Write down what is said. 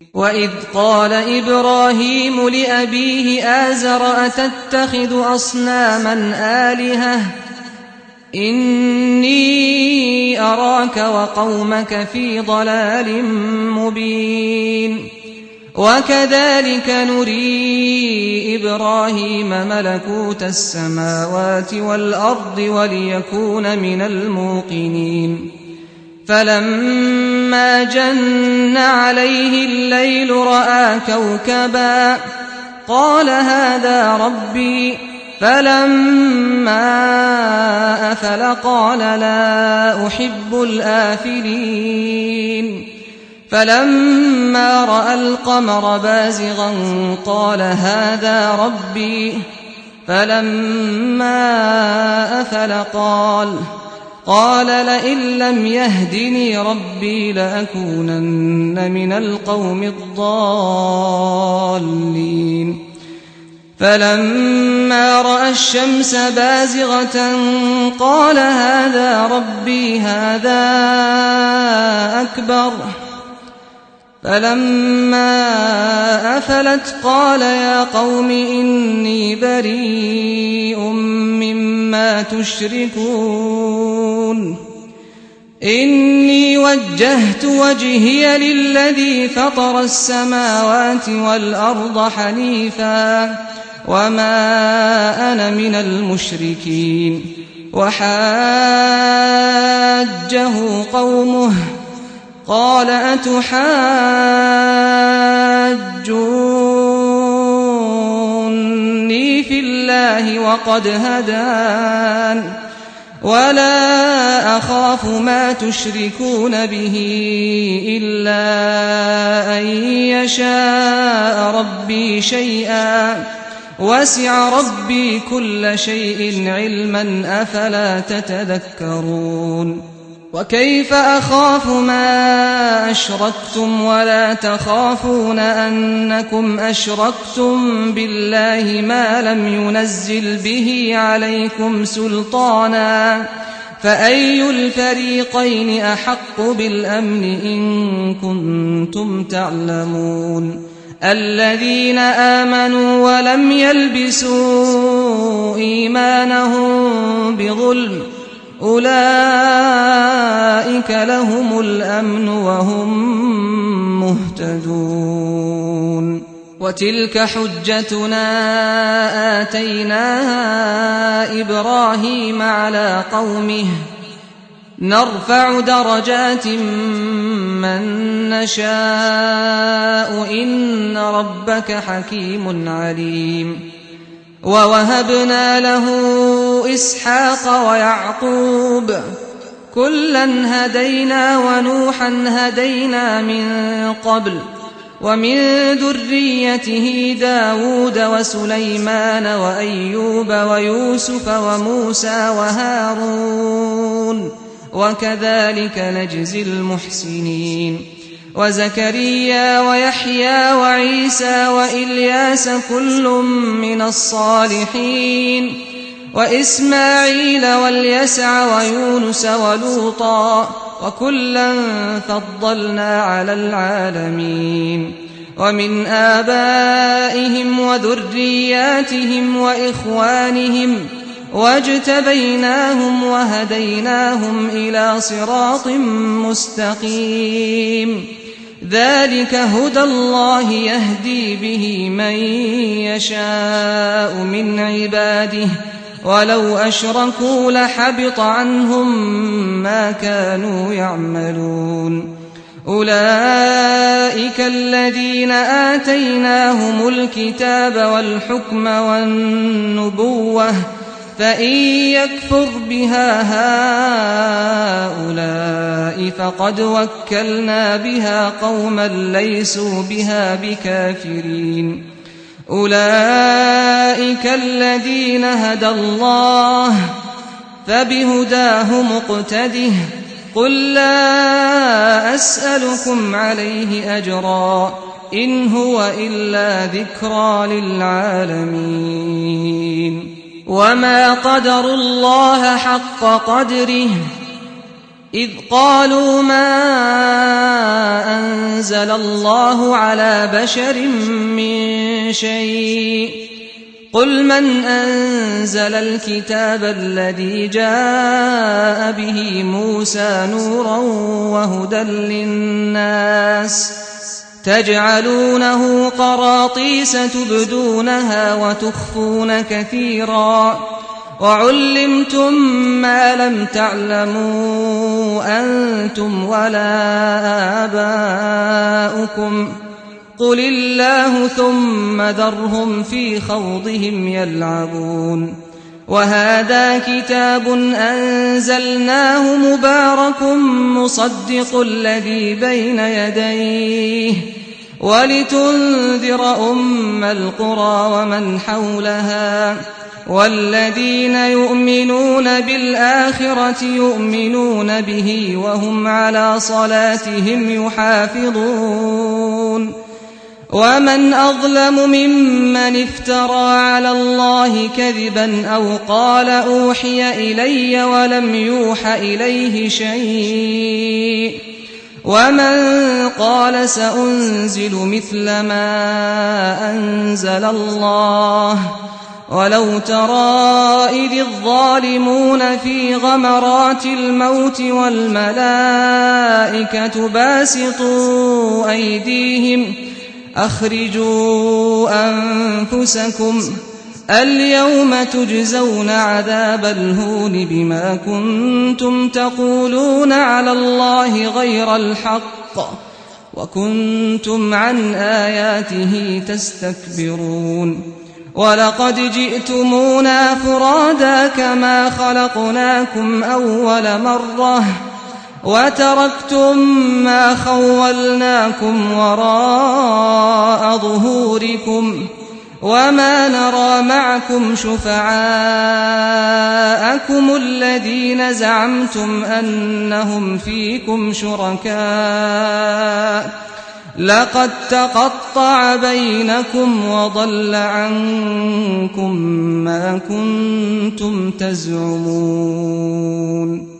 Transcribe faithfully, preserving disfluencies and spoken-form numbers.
وإذ قال إبراهيم لأبيه آزر أتتخذ أصناما آلهة إني أراك وقومك في ضلال مبين وكذلك نري إبراهيم ملكوت السماوات والأرض وليكون من الموقنين فلما جن عليه الليل رأى كوكبا قال هذا ربي فلما أفل قال لا أحب الآفلين فلما رأى القمر بازغا قال هذا ربي فلما أفل قال قال لئن لم يهدني ربي لأكونن من القوم الضالين فلما رأى الشمس بازغة قال هذا ربي هذا أكبر فلما أفلت قال يا قوم إني بريء مما تشركون إني وجهت وجهي للذي فطر السماوات والأرض حنيفا وما أنا من المشركين وحاجه قومه قال أتحاجوني في الله وقد هدان ولا أخاف ما تشركون به إلا أن يشاء ربي شيئا وسع ربي كل شيء علما أفلا تتذكرون وكيف أخاف ما أشركتم ولا تخافون أنكم أشركتم بالله ما لم ينزل به عليكم سلطانا فأي الفريقين أحق بالأمن إن كنتم تعلمون الذين آمنوا ولم يلبسوا إيمانهم بظلم أولئك لهم الأمن وهم مهتدون وتلك حجتنا آتيناها إبراهيم على قومه نرفع درجات من نشاء إن ربك حكيم عليم ووهبنا له إسحاق ويعقوب كلا هدينا ونوحا هدينا من قبل ومن ذريته داود وسليمان وأيوب ويوسف وموسى وهارون وكذلك نجزي المحسنين وزكريا ويحيى وعيسى وإلياس كل من الصالحين وإسماعيل واليسع ويونس ولوطا وكلا فضلنا على العالمين ومن آبائهم وذرياتهم وإخوانهم واجتبيناهم وهديناهم إلى صراط مستقيم ذلك هدى الله يهدي به من يشاء من عباده ولو أشركوا لحبط عنهم ما كانوا يعملون أولئك الذين آتيناهم الكتاب والحكم والنبوة فإن يكفر بها هؤلاء فقد وكلنا بها قوما ليسوا بها بكافرين أولئك الذين هدى الله فبهداه مقتده قل لا أسألكم عليه أجرا إن هو إلا ذكرى للعالمين وما قدروا الله حق قدره إذ قالوا ما أنزل الله على بشر من شيء قل من أنزل الكتاب الذي جاء به موسى نورا وهدى للناس تجعلونه قراطيس تبدونها وتخفون كثيرا وعلمتم ما لم تعلموا أنتم ولا آباؤكم قل الله ثم ذرهم في خوضهم يلعبون وهذا كتاب أنزلناه مبارك مصدق الذي بين يديه ولتنذر أم القرى ومن حولها والذين يؤمنون بالآخرة يؤمنون به وهم على صلاتهم يحافظون ومن أظلم ممن افترى على الله كذبا أو قال أوحي إلي ولم يوح إليه شيء ومن قال سأنزل مثل ما أنزل الله ولو ترى إذ الظالمون في غمرات الموت والملائكة باسطوا أيديهم أخرجوا أنفسكم اليوم تجزون عذاب الهون بما كنتم تقولون على الله غير الحق وكنتم عن آياته تستكبرون ولقد جئتمونا فرادا كما خلقناكم أول مرة وتركتم ما خولناكم وراء ظهوركم وما نرى معكم شفعاءكم الذين زعمتم أنهم فيكم شركاء لقد تقطع بينكم وضل عنكم ما كنتم تزعمون